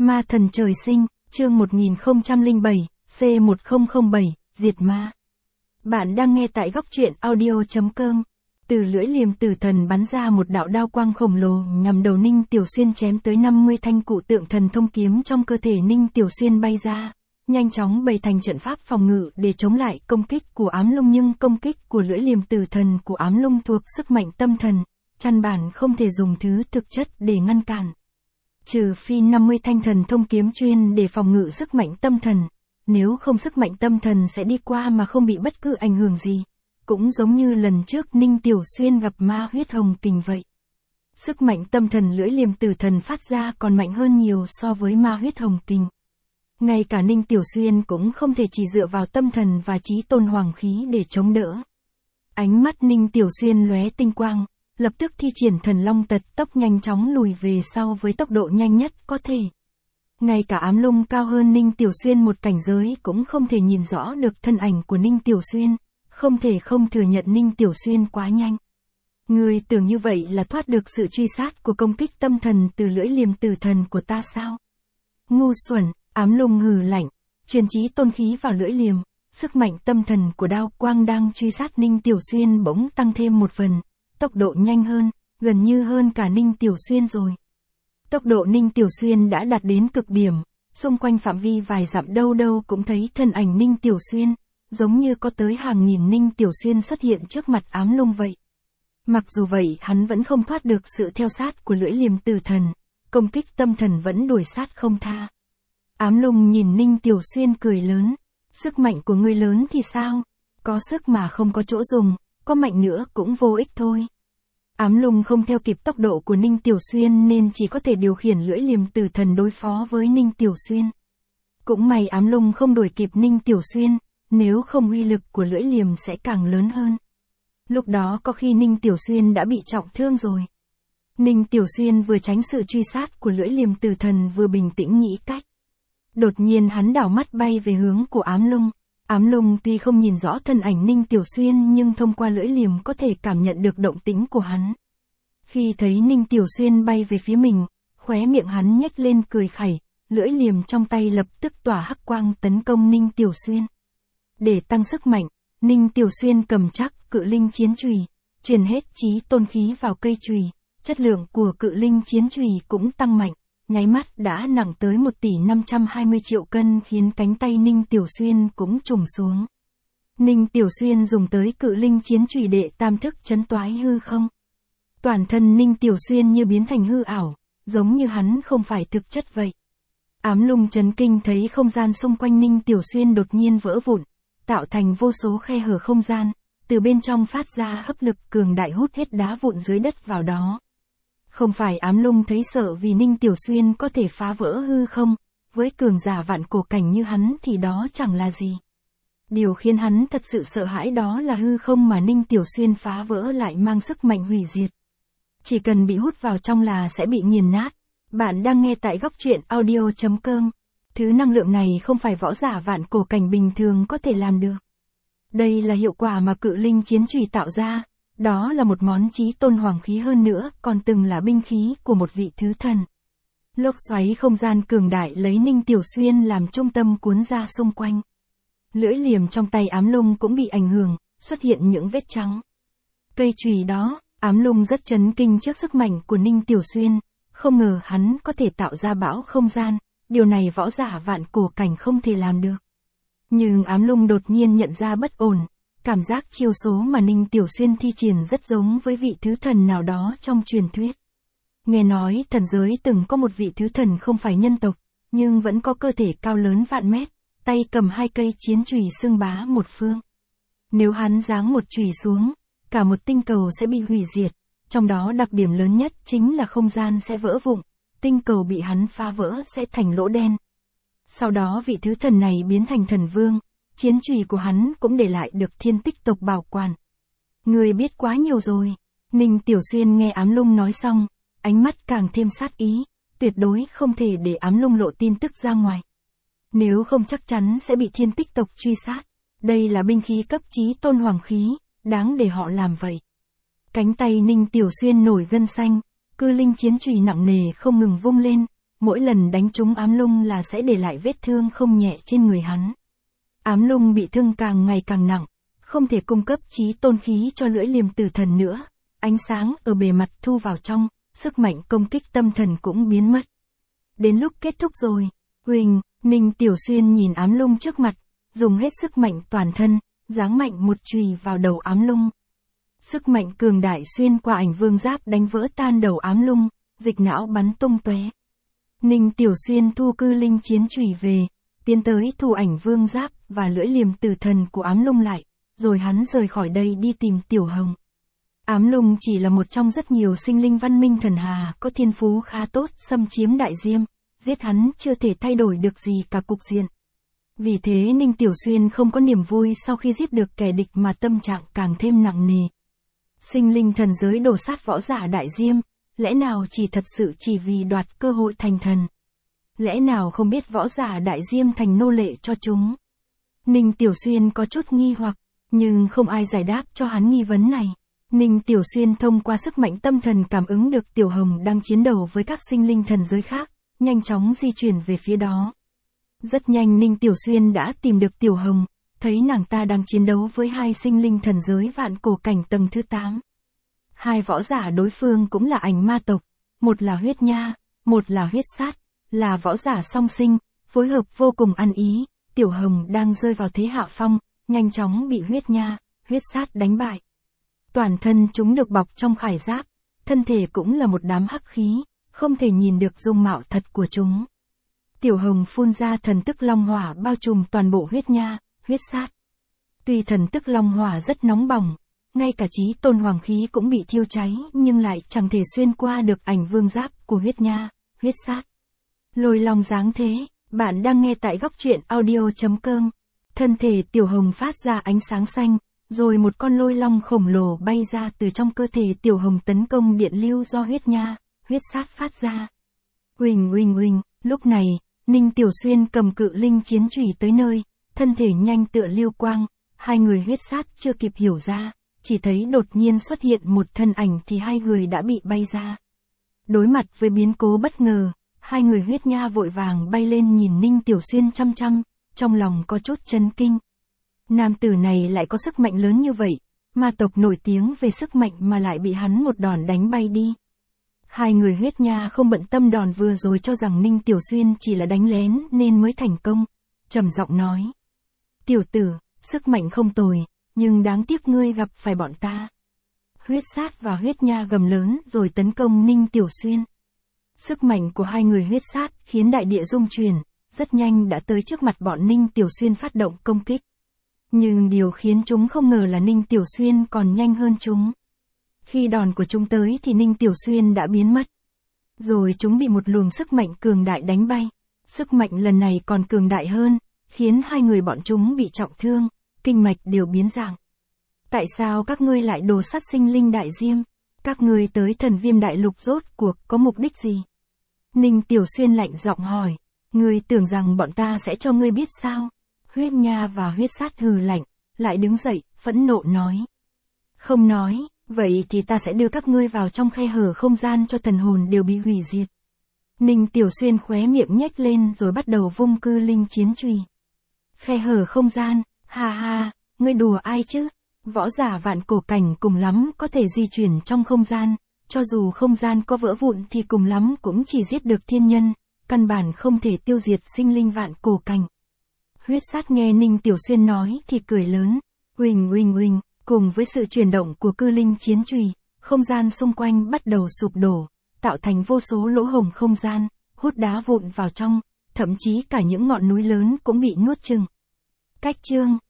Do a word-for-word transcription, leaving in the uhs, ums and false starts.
Ma thần trời sinh, chương một nghìn không trăm lẻ bảy, C một không không bảy, diệt ma. Bạn đang nghe tại góc truyện audio chấm com. Từ lưỡi liềm tử thần bắn ra một đạo đao quang khổng lồ nhằm đầu Ninh Tiểu Xuyên, chém tới năm mươi thanh cụ tượng thần thông kiếm trong cơ thể Ninh Tiểu Xuyên bay ra, nhanh chóng bày thành trận pháp phòng ngự để chống lại công kích của ám lung, nhưng công kích của lưỡi liềm tử thần của ám lung thuộc sức mạnh tâm thần, căn bản không thể dùng thứ thực chất để ngăn cản. Trừ phi năm mươi thanh thần thông kiếm chuyên để phòng ngự sức mạnh tâm thần, nếu không sức mạnh tâm thần sẽ đi qua mà không bị bất cứ ảnh hưởng gì. Cũng giống như lần trước Ninh Tiểu Xuyên gặp ma huyết hồng kình vậy. Sức mạnh tâm thần lưỡi liềm tử thần phát ra còn mạnh hơn nhiều so với ma huyết hồng kình. Ngay cả Ninh Tiểu Xuyên cũng không thể chỉ dựa vào tâm thần và chí tôn hoàng khí để chống đỡ. Ánh mắt Ninh Tiểu Xuyên lóe tinh quang, lập tức thi triển thần long tật tốc nhanh chóng lùi về sau với tốc độ nhanh nhất có thể. Ngay cả ám lung cao hơn Ninh Tiểu Xuyên một cảnh giới cũng không thể nhìn rõ được thân ảnh của Ninh Tiểu Xuyên, không thể không thừa nhận Ninh Tiểu Xuyên quá nhanh. Người tưởng như vậy là thoát được sự truy sát của công kích tâm thần từ lưỡi liềm tử thần của ta sao? Ngu xuẩn, ám lung hừ lạnh, truyền chí tôn khí vào lưỡi liềm, sức mạnh tâm thần của đao quang đang truy sát Ninh Tiểu Xuyên bỗng tăng thêm một phần, tốc độ nhanh hơn, gần như hơn cả Ninh Tiểu Xuyên rồi. Tốc độ Ninh Tiểu Xuyên đã đạt đến cực điểm, xung quanh phạm vi vài dặm đâu đâu cũng thấy thân ảnh Ninh Tiểu Xuyên, giống như có tới hàng nghìn Ninh Tiểu Xuyên xuất hiện trước mặt ám lung vậy. Mặc dù vậy hắn vẫn không thoát được sự theo sát của lưỡi liềm tử thần, công kích tâm thần vẫn đuổi sát không tha. Ám lung nhìn Ninh Tiểu Xuyên cười lớn, sức mạnh của ngươi lớn thì sao? Có sức mà không có chỗ dùng, có mạnh nữa cũng vô ích thôi. Ám lung không theo kịp tốc độ của Ninh Tiểu Xuyên nên chỉ có thể điều khiển lưỡi liềm tử thần đối phó với Ninh Tiểu Xuyên. Cũng may ám lung không đuổi kịp Ninh Tiểu Xuyên, nếu không uy lực của lưỡi liềm sẽ càng lớn hơn. Lúc đó có khi Ninh Tiểu Xuyên đã bị trọng thương rồi. Ninh Tiểu Xuyên vừa tránh sự truy sát của lưỡi liềm tử thần vừa bình tĩnh nghĩ cách. Đột nhiên hắn đảo mắt bay về hướng của ám lung. Ám lung tuy không nhìn rõ thân ảnh Ninh Tiểu Xuyên nhưng thông qua lưỡi liềm có thể cảm nhận được động tĩnh của hắn. Khi thấy Ninh Tiểu Xuyên bay về phía mình, khóe miệng hắn nhếch lên cười khẩy, lưỡi liềm trong tay lập tức tỏa hắc quang tấn công Ninh Tiểu Xuyên. Để tăng sức mạnh, Ninh Tiểu Xuyên cầm chắc cự linh chiến chùy, truyền hết chí tôn khí vào cây chùy, chất lượng của cự linh chiến chùy cũng tăng mạnh, nháy mắt đã nặng tới một tỷ năm trăm hai mươi triệu cân khiến cánh tay Ninh Tiểu Xuyên cũng trùng xuống. Ninh Tiểu Xuyên dùng tới cự linh chiến chùy đệ tam thức chấn toái hư không. Toàn thân Ninh Tiểu Xuyên như biến thành hư ảo, giống như hắn không phải thực chất vậy. Ám lung chấn kinh thấy không gian xung quanh Ninh Tiểu Xuyên đột nhiên vỡ vụn, tạo thành vô số khe hở không gian, từ bên trong phát ra hấp lực cường đại hút hết đá vụn dưới đất vào đó. Không phải ám lung thấy sợ vì Ninh Tiểu Xuyên có thể phá vỡ hư không, với cường giả vạn cổ cảnh như hắn thì đó chẳng là gì. Điều khiến hắn thật sự sợ hãi đó là hư không mà Ninh Tiểu Xuyên phá vỡ lại mang sức mạnh hủy diệt. Chỉ cần bị hút vào trong là sẽ bị nghiền nát. Bạn đang nghe tại góc truyện audio chấm com. Thứ năng lượng này không phải võ giả vạn cổ cảnh bình thường có thể làm được. Đây là hiệu quả mà cự linh chiến chùy tạo ra, đó là một món chí tôn hoàng khí hơn nữa, còn từng là binh khí của một vị thứ thần. Lốc xoáy không gian cường đại lấy Ninh Tiểu Xuyên làm trung tâm cuốn ra xung quanh. Lưỡi liềm trong tay ám lung cũng bị ảnh hưởng, xuất hiện những vết trắng. Cây chùy đó, ám lung rất chấn kinh trước sức mạnh của Ninh Tiểu Xuyên, không ngờ hắn có thể tạo ra bão không gian. Điều này võ giả vạn cổ cảnh không thể làm được. Nhưng ám lung đột nhiên nhận ra bất ổn, cảm giác chiêu số mà Ninh Tiểu Xuyên thi triển rất giống với vị thứ thần nào đó trong truyền thuyết. Nghe nói thần giới từng có một vị thứ thần không phải nhân tộc, nhưng vẫn có cơ thể cao lớn vạn mét, tay cầm hai cây chiến chùy xưng bá một phương. Nếu hắn giáng một chùy xuống, cả một tinh cầu sẽ bị hủy diệt, trong đó đặc điểm lớn nhất chính là không gian sẽ vỡ vụn. Tinh cầu bị hắn phá vỡ sẽ thành lỗ đen. Sau đó vị thứ thần này biến thành thần vương, chiến chùy của hắn cũng để lại được thiên tích tộc bảo quản. Người biết quá nhiều rồi. Ninh Tiểu Xuyên nghe ám lung nói xong, ánh mắt càng thêm sát ý, tuyệt đối không thể để ám lung lộ tin tức ra ngoài. Nếu không chắc chắn sẽ bị thiên tích tộc truy sát. Đây là binh khí cấp chí tôn hoàng khí, đáng để họ làm vậy. Cánh tay Ninh Tiểu Xuyên nổi gân xanh, cư linh chiến chùy nặng nề không ngừng vung lên, mỗi lần đánh trúng ám lung là sẽ để lại vết thương không nhẹ trên người hắn. Ám lung bị thương càng ngày càng nặng, không thể cung cấp chí tôn khí cho lưỡi liềm tử thần nữa, ánh sáng ở bề mặt thu vào trong, sức mạnh công kích tâm thần cũng biến mất. Đến lúc kết thúc rồi, Huỳnh, Ninh Tiểu Xuyên nhìn ám lung trước mặt, dùng hết sức mạnh toàn thân, giáng mạnh một chùy vào đầu ám lung. Sức mạnh cường đại xuyên qua ảnh vương giáp đánh vỡ tan đầu ám lung, dịch não bắn tung tóe. Ninh Tiểu Xuyên thu cư linh chiến chùy về, tiến tới thu ảnh vương giáp và lưỡi liềm tử thần của ám lung lại, rồi hắn rời khỏi đây đi tìm Tiểu Hồng. Ám lung chỉ là một trong rất nhiều sinh linh văn minh thần hà có thiên phú khá tốt xâm chiếm đại diêm, giết hắn chưa thể thay đổi được gì cả cục diện. Vì thế Ninh Tiểu Xuyên không có niềm vui sau khi giết được kẻ địch mà tâm trạng càng thêm nặng nề. Sinh linh thần giới đổ sát võ giả đại diêm, lẽ nào chỉ thật sự chỉ vì đoạt cơ hội thành thần? Lẽ nào không biết võ giả đại diêm thành nô lệ cho chúng? Ninh Tiểu Xuyên có chút nghi hoặc, nhưng không ai giải đáp cho hắn nghi vấn này. Ninh Tiểu Xuyên thông qua sức mạnh tâm thần cảm ứng được Tiểu Hồng đang chiến đấu với các sinh linh thần giới khác, nhanh chóng di chuyển về phía đó. Rất nhanh Ninh Tiểu Xuyên đã tìm được Tiểu Hồng, thấy nàng ta đang chiến đấu với hai sinh linh thần giới vạn cổ cảnh tầng thứ tám. Hai võ giả đối phương cũng là ảnh ma tộc, một là huyết nha, một là huyết sát, là võ giả song sinh, phối hợp vô cùng ăn ý. Tiểu Hồng đang rơi vào thế hạ phong, nhanh chóng bị huyết nha, huyết sát đánh bại. Toàn thân chúng được bọc trong khải giáp, thân thể cũng là một đám hắc khí, không thể nhìn được dung mạo thật của chúng. Tiểu Hồng phun ra thần tức long hỏa bao trùm toàn bộ huyết nha, huyết sát. Tuy thần tức long hỏa rất nóng bỏng, ngay cả chí tôn hoàng khí cũng bị thiêu cháy nhưng lại chẳng thể xuyên qua được ảnh vương giáp của huyết nha, huyết sát. Lôi long dáng thế, bạn đang nghe tại góc truyện audio chấm com. Thân thể Tiểu Hồng phát ra ánh sáng xanh, rồi một con lôi long khổng lồ bay ra từ trong cơ thể Tiểu Hồng tấn công điện lưu do huyết nha, huyết sát phát ra. Huỳnh huỳnh huỳnh, lúc này, Ninh Tiểu Xuyên cầm cự linh chiến chùy tới nơi, thân thể nhanh tựa lưu quang, hai người huyết sát chưa kịp hiểu ra, chỉ thấy đột nhiên xuất hiện một thân ảnh thì hai người đã bị bay ra. Đối mặt với biến cố bất ngờ, hai người huyết nha vội vàng bay lên nhìn Ninh Tiểu Xuyên chăm chăm, trong lòng có chút chấn kinh. Nam tử này lại có sức mạnh lớn như vậy, ma tộc nổi tiếng về sức mạnh mà lại bị hắn một đòn đánh bay đi. Hai người huyết nha không bận tâm đòn vừa rồi cho rằng Ninh Tiểu Xuyên chỉ là đánh lén nên mới thành công, trầm giọng nói. Tiểu tử, sức mạnh không tồi, nhưng đáng tiếc ngươi gặp phải bọn ta. Huyết sát và huyết nha gầm lớn rồi tấn công Ninh Tiểu Xuyên. Sức mạnh của hai người huyết sát khiến đại địa rung chuyển, rất nhanh đã tới trước mặt bọn Ninh Tiểu Xuyên phát động công kích. Nhưng điều khiến chúng không ngờ là Ninh Tiểu Xuyên còn nhanh hơn chúng. Khi đòn của chúng tới thì Ninh Tiểu Xuyên đã biến mất. Rồi chúng bị một luồng sức mạnh cường đại đánh bay. Sức mạnh lần này còn cường đại hơn, khiến hai người bọn chúng bị trọng thương, kinh mạch đều biến dạng. Tại sao các ngươi lại đồ sát sinh linh đại diêm? Các ngươi tới thần viêm đại lục rốt cuộc có mục đích gì? Ninh Tiểu Xuyên lạnh giọng hỏi. Ngươi tưởng rằng bọn ta sẽ cho ngươi biết sao? Huyết nha và huyết sát hừ lạnh, lại đứng dậy, phẫn nộ nói. Không nói, vậy thì ta sẽ đưa các ngươi vào trong khe hở không gian cho thần hồn đều bị hủy diệt. Ninh Tiểu Xuyên khóe miệng nhếch lên rồi bắt đầu vung cư linh chiến chùy. Khe hở không gian, ha ha, ngươi đùa ai chứ? Võ giả vạn cổ cảnh cùng lắm có thể di chuyển trong không gian, cho dù không gian có vỡ vụn thì cùng lắm cũng chỉ giết được thiên nhân, căn bản không thể tiêu diệt sinh linh vạn cổ cảnh. Huyết sát nghe Ninh Tiểu Xuyên nói thì cười lớn, huỳnh huỳnh huỳnh, cùng với sự chuyển động của cư linh chiến chùy, không gian xung quanh bắt đầu sụp đổ, tạo thành vô số lỗ hổng không gian, hút đá vụn vào trong, thậm chí cả những ngọn núi lớn cũng bị nuốt chửng. Cách chương